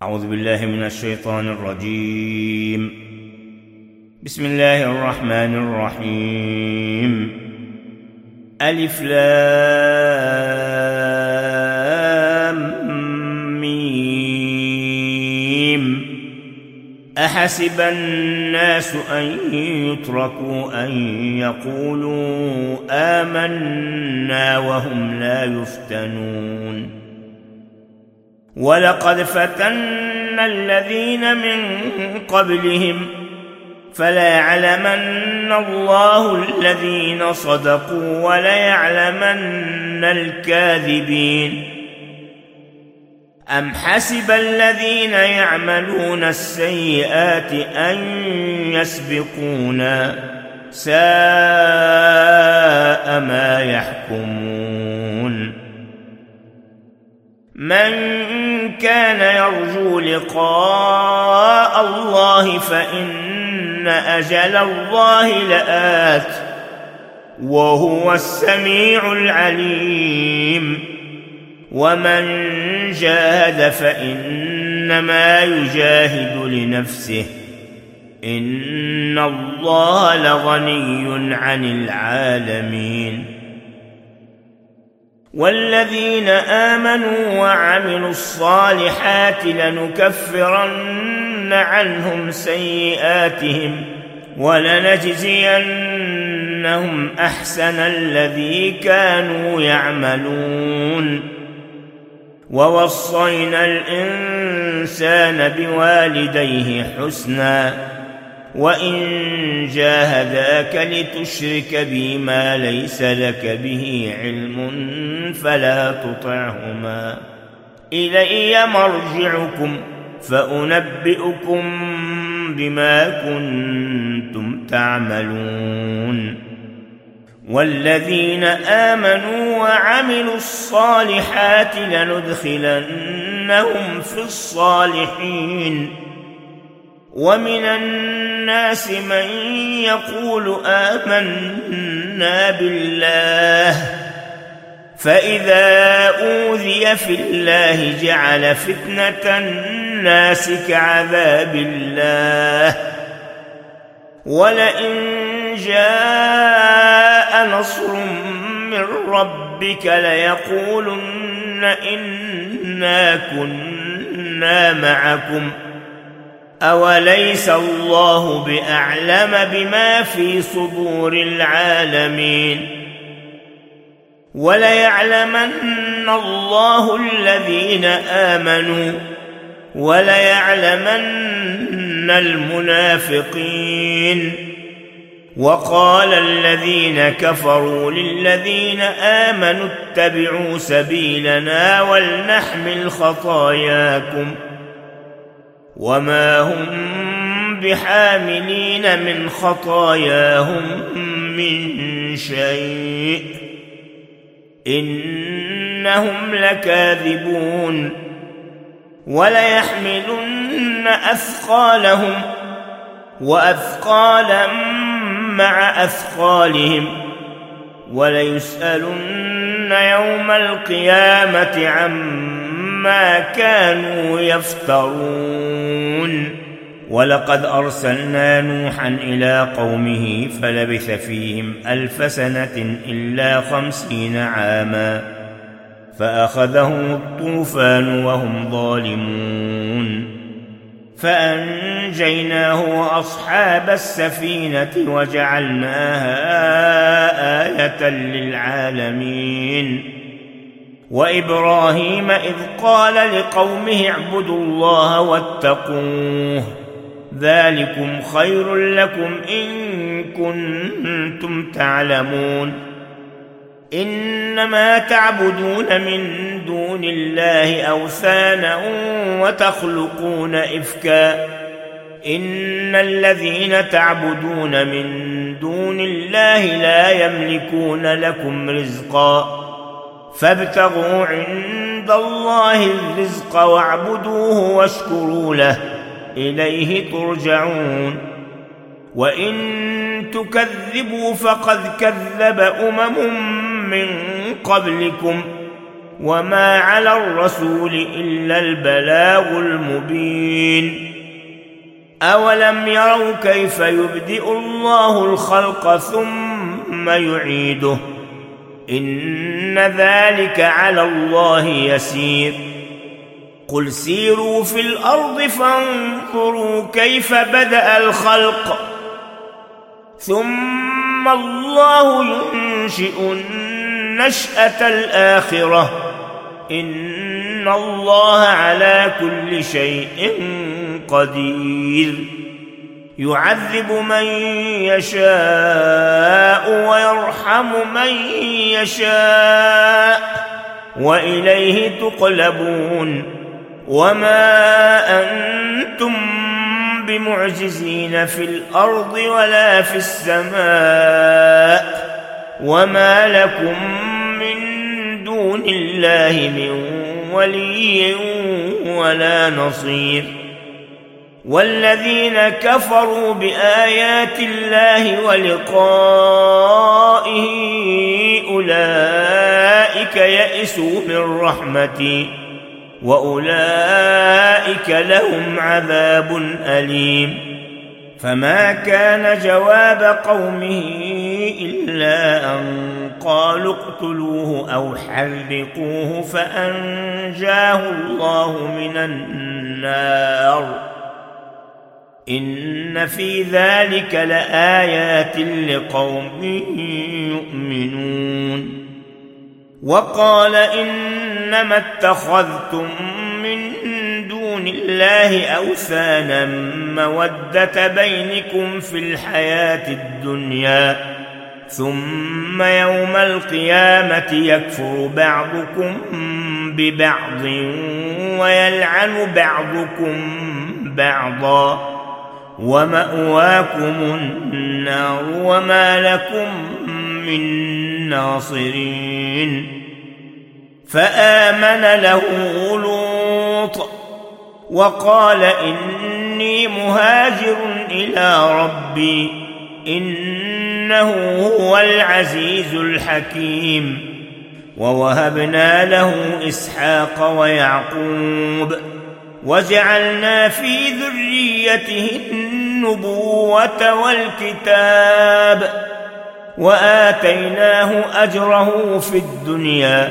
أعوذ بالله من الشيطان الرجيم. بسم الله الرحمن الرحيم. ألف لام ميم. أحسب الناس أن يتركوا أن يقولوا آمنا وهم لا يفتنون. ولقد فتنا الذين من قبلهم فليعلمن الله الذين صدقوا وليعلمن الكاذبين. أم حسب الذين يعملون السيئات أن يسبقونا ساء ما يحكمون. من كان يرجو لقاء الله فإن أجل الله لآت وهو السميع العليم. ومن جاهد فإنما يجاهد لنفسه إن الله لغني عن العالمين. والذين آمنوا وعملوا الصالحات لنكفرن عنهم سيئاتهم ولنجزينهم أحسن الذي كانوا يعملون. ووصينا الإنسان بوالديه حسنا وإن جاهداك لتشرك بي ما ليس لك به علم فلا تطعهما إلي مرجعكم فأنبئكم بما كنتم تعملون. والذين آمنوا وعملوا الصالحات لندخلنهم في الصالحين. ومن الناس من يقول آمنا بالله فإذا أوذي في الله جعل فتنة الناس كعذاب الله. ولئن جاء نصر من ربك ليقولن إنا كنا معكم أوليس الله بأعلم بما في صدور العالمين. وليعلمن الله الذين آمنوا وليعلمن المنافقين. وقال الذين كفروا للذين آمنوا اتبعوا سبيلنا ولنحمل خطاياكم وما هم بحاملين من خطاياهم من شيء إنهم لكاذبون. وليحملن أثقالهم وأثقالا مع أثقالهم وليسألن يوم القيامة عما كانوا يفترون. ولقد أرسلنا نوحا إلى قومه فلبث فيهم 1000 سنة إلا 50 عاما فأخذهم الطوفان وهم ظالمون. فأنجيناه وأصحاب السفينة وجعلناها آية للعالمين. وإبراهيم إذ قال لقومه اعبدوا الله واتقوه ذلكم خير لكم إن كنتم تعلمون. إنما تعبدون من دون الله أوثانا وتخلقون إفكا إن الذين تعبدون من دون الله لا يملكون لكم رزقا فابتغوا عند الله الرزق واعبدوه واشكروا له إليه ترجعون. وإن تكذبوا فقد كذب أمم من قبلكم وما على الرسول إلا البلاغ المبين. أولم يروا كيف يبدئ الله الخلق ثم يعيده إن ذلك على الله يسير. قل سيروا في الأرض فانظروا كيف بدأ الخلق ثم الله ينشئ النشأة الآخرة إن الله على كل شيء قدير. يعذب من يشاء ويرحم من يشاء وإليه تقلبون. وما أنتم بمعجزين في الأرض ولا في السماء وما لكم من دون الله من ولي ولا نصير. والذين كفروا بآيات الله ولقائه أولئك يئسوا من رحمتي وأولئك لهم عذاب أليم. فما كان جواب قومه إلا أن قالوا اقتلوه أو حرقوه فأنجاه الله من النار إن في ذلك لآيات لقوم يؤمنون. وقال إنما اتخذتم من دون الله أوثانا مودة بينكم في الحياة الدنيا ثم يوم القيامة يكفر بعضكم ببعض ويلعن بعضكم بعضا ومأواكم النار وما لكم من ناصرين. فآمن له لوط وقال إني مهاجر إلى ربي إنه هو العزيز الحكيم. ووهبنا له إسحاق ويعقوب وجعلنا في ذريته النبوة والكتاب وآتيناه أجره في الدنيا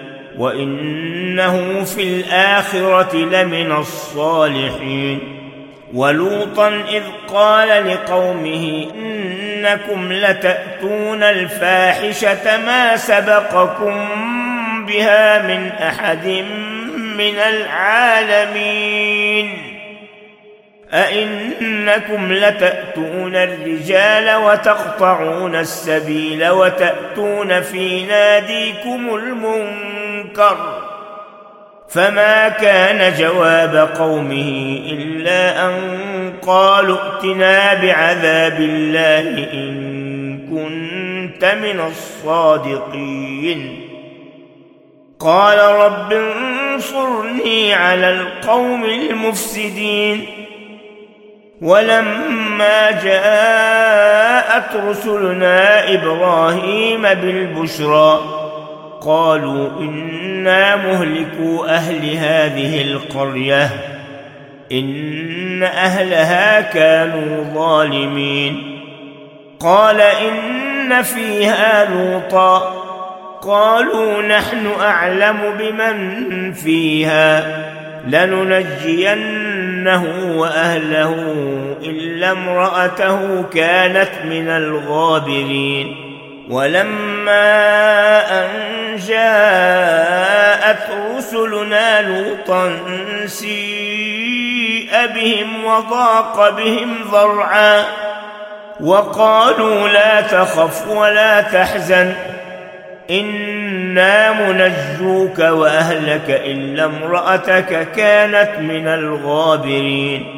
وإنه في الآخرة لمن الصالحين. ولوطا إذ قال لقومه إنكم لتأتون الفاحشة ما سبقكم بها من أحد من العالمين أئنكم لتأتون الرجال وتقطعون السبيل وتأتون في ناديكم المنكر. فما كان جواب قومه إلا أن قالوا ائتنا بعذاب الله إن كنت من الصادقين. قال رب انصرني على القوم المفسدين. ولما جاءت رسلنا إبراهيم بالبشرى قالوا إنا مهلكو أهل هذه القرية إن أهلها كانوا ظالمين. قال إن فيها لوطا قالوا نحن أعلم بمن فيها لننجينه وأهله إلا امرأته كانت من الغابرين. ولما أن جاءت رسلنا لوطا سيء بهم وضاق بهم ذرعا وقالوا لا تخف ولا تحزن إنا منجوك وأهلك إلا امرأتك كانت من الغابرين.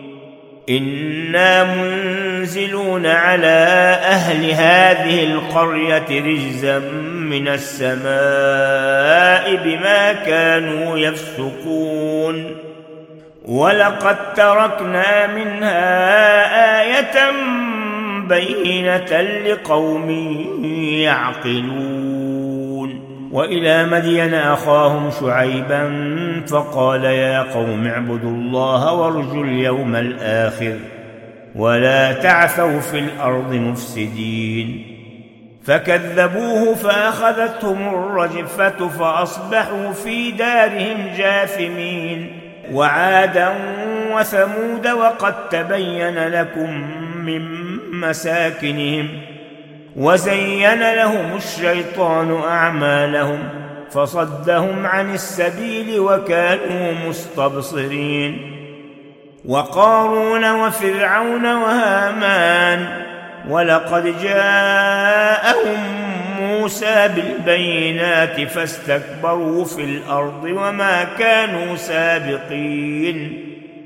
إنا منزلون على أهل هذه القرية رجزا من السماء بما كانوا يفسقون. ولقد تركنا منها آية بينة لقوم يعقلون. وإلى مدين أخاهم شعيبا فقال يا قوم اعبدوا الله وارجوا اليوم الآخر ولا تعثوا في الأرض مفسدين. فكذبوه فأخذتهم الرجفة فأصبحوا في دارهم جاثمين. وعادا وثمود وقد تبين لكم من مساكنهم وزين لهم الشيطان أعمالهم فصدهم عن السبيل وكانوا مستبصرين. وقارون وفرعون وهامان ولقد جاءهم موسى بالبينات فاستكبروا في الأرض وما كانوا سابقين.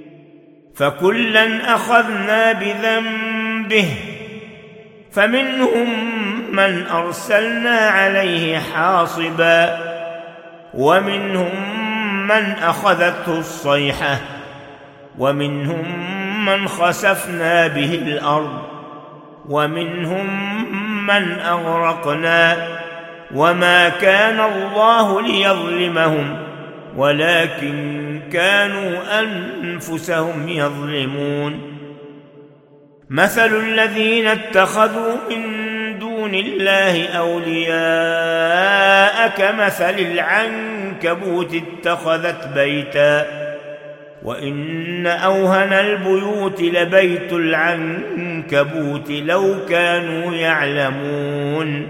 فكلا أخذنا بذنبه فمنهم من أرسلنا عليه حاصبا ومنهم من أخذته الصيحة ومنهم من خسفنا به الأرض ومنهم من أغرقنا وما كان الله ليظلمهم ولكن كانوا أنفسهم يظلمون. مثل الذين اتخذوا من دون الله أولياء كمثل العنكبوت اتخذت بيتا وإن أوهن البيوت لبيت العنكبوت لو كانوا يعلمون.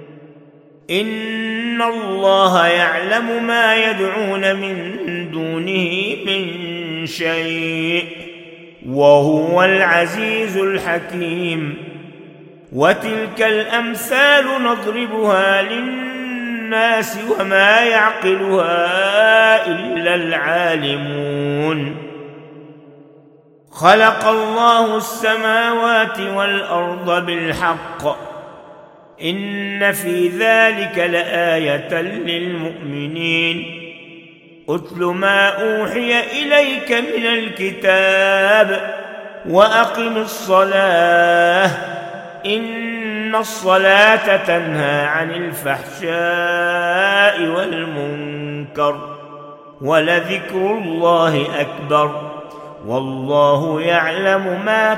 إن الله يعلم ما يدعون من دونه من شيء وهو العزيز الحكيم. وتلك الأمثال نضربها للناس وما يعقلها إلا العالمون. خلق الله السماوات والأرض بالحق إن في ذلك لآية للمؤمنين. أتل ما أوحي إليك من الكتاب وأقم الصلاة إن الصلاة تنهى عن الفحشاء والمنكر ولذكر الله أكبر والله يعلم ما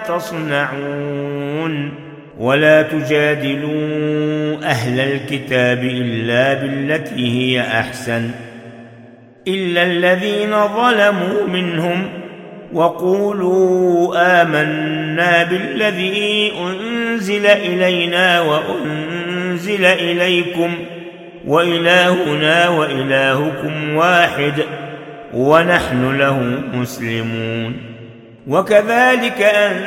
تصنعون. ولا تجادلوا أهل الكتاب إلا بالتي هي أحسن إلا الذين ظلموا منهم وقولوا آمنا بالذي أنزل إلينا وأنزل إليكم وإلهنا وإلهكم واحد ونحن له مسلمون. وكذلك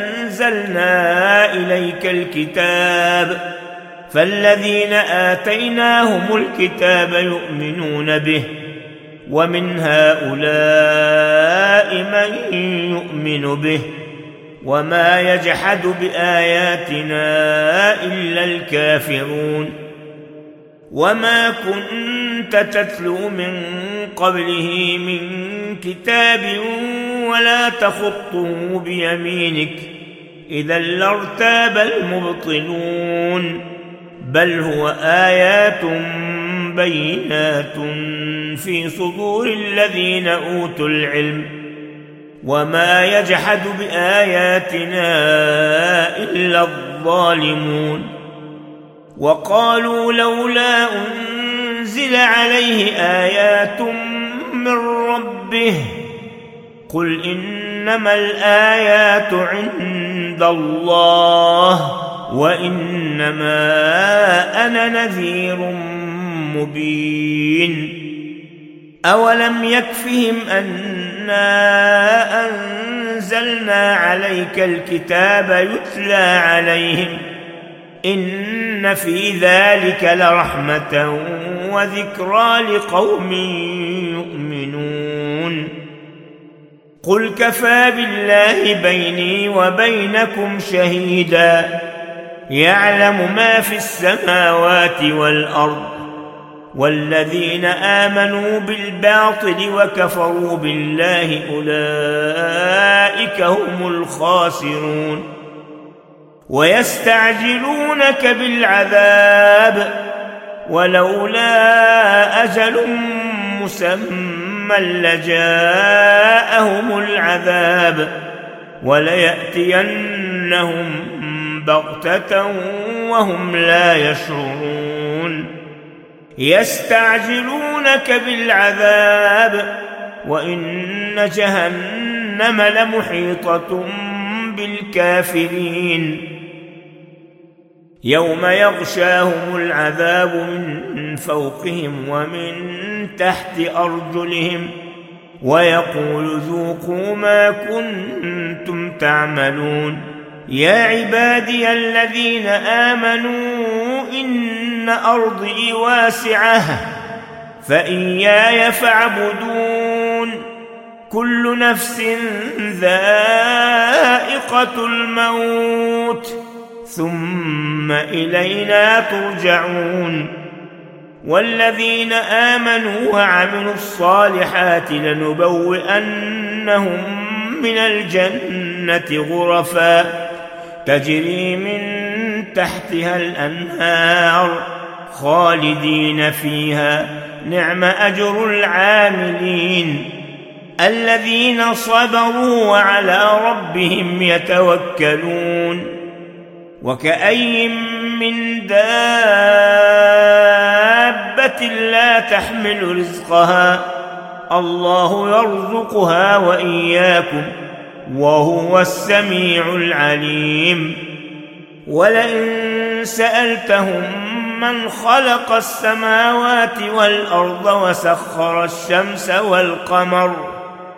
أنزلنا إليك الكتاب فالذين آتيناهم الكتاب يؤمنون به ومن هؤلاء من يؤمن به وما يجحد بآياتنا إلا الكافرون. وما كنت تتلو من قبله من كتاب ولا تخطه بيمينك إذا لارتاب المبطلون بل هو آيات بينات في صدور الذين أوتوا العلم وما يجحد بآياتنا إلا الظالمون. وقالوا لولا أنزل عليه آيات من ربه قل إنما الآيات عند الله وإنما أنا نذير مبين. أولم يكفهم أنا أنزلنا عليك الكتاب يتلى عليهم إن في ذلك لرحمة وذكرى لقوم يؤمنون. قل كفى بالله بيني وبينكم شهيدا يعلم ما في السماوات والأرض والذين آمنوا بالباطل وكفروا بالله أولئك هم ويستعجلونك بالعذاب ولولا أجل مسمى لجاءهم العذاب وليأتينهم بغتة وهم لا يشعرون يستعجلونك بالعذاب وإن جهنم لمحيطة بالكافرين يوم يغشاهم العذاب من فوقهم ومن تحت أرجلهم ويقول ذوقوا ما كنتم تعملون يا عبادي الذين آمنوا إن أرضي واسعة فإياي فاعبدون كل نفس ذائقة الموت ثم إلينا ترجعون والذين آمنوا وعملوا الصالحات لنبوئنهم من الجنة غرفا تجري من تحتها الأنهار خالدين فيها نعم أجر العاملين الذين صبروا وعلى ربهم يتوكلون وكأي من دابة لا تحمل رزقها الله يرزقها وإياكم وهو السميع العليم ولئن سألتهم من خلق السماوات والأرض وسخر الشمس والقمر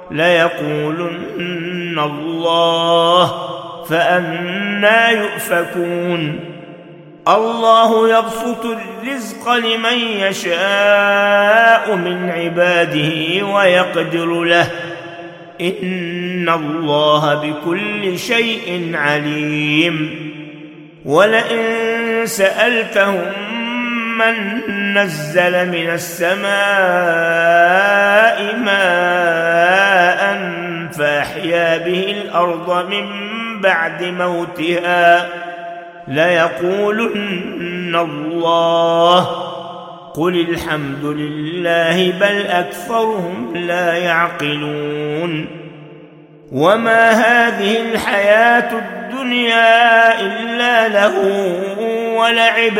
ليقولن الله فأنى يؤفكون الله يبسط الرزق لمن يشاء من عباده ويقدر له إن الله بكل شيء عليم ولئن سألتهم من نزل من السماء ماء فأحيا به الأرض من بعد موتها ليقولن الله قل الحمد لله بل أكثرهم لا يعقلون وما هذه الحياة الدنيا إلا لهو ولعب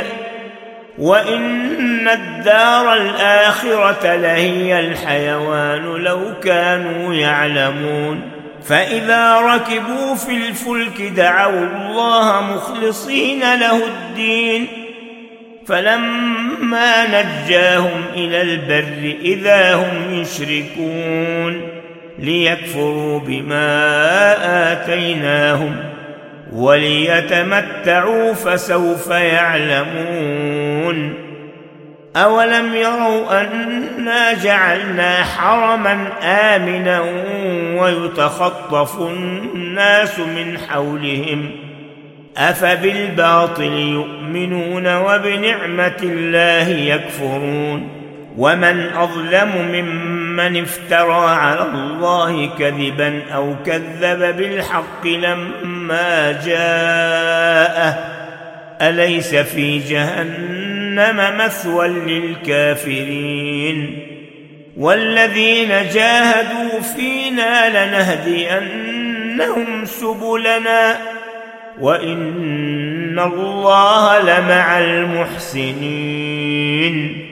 وإن الدار الآخرة لهي الحيوان لو كانوا يعلمون فإذا ركبوا في الفلك دعوا الله مخلصين له الدين فلما نجاهم إلى البر إذا هم يشركون ليكفروا بما آتيناهم وليتمتعوا فسوف يعلمون أولم يروا أنا جعلنا حرما آمنا ويتخطف الناس من حولهم أفبالباطل يؤمنون وبنعمة الله يكفرون ومن أظلم ممن افترى على الله كذبا أو كذب بالحق لما جاءه أليس في جهنم مثوى للكافرين والذين جاهدوا فينا لنهدينهم سبلنا وإن الله لمع المحسنين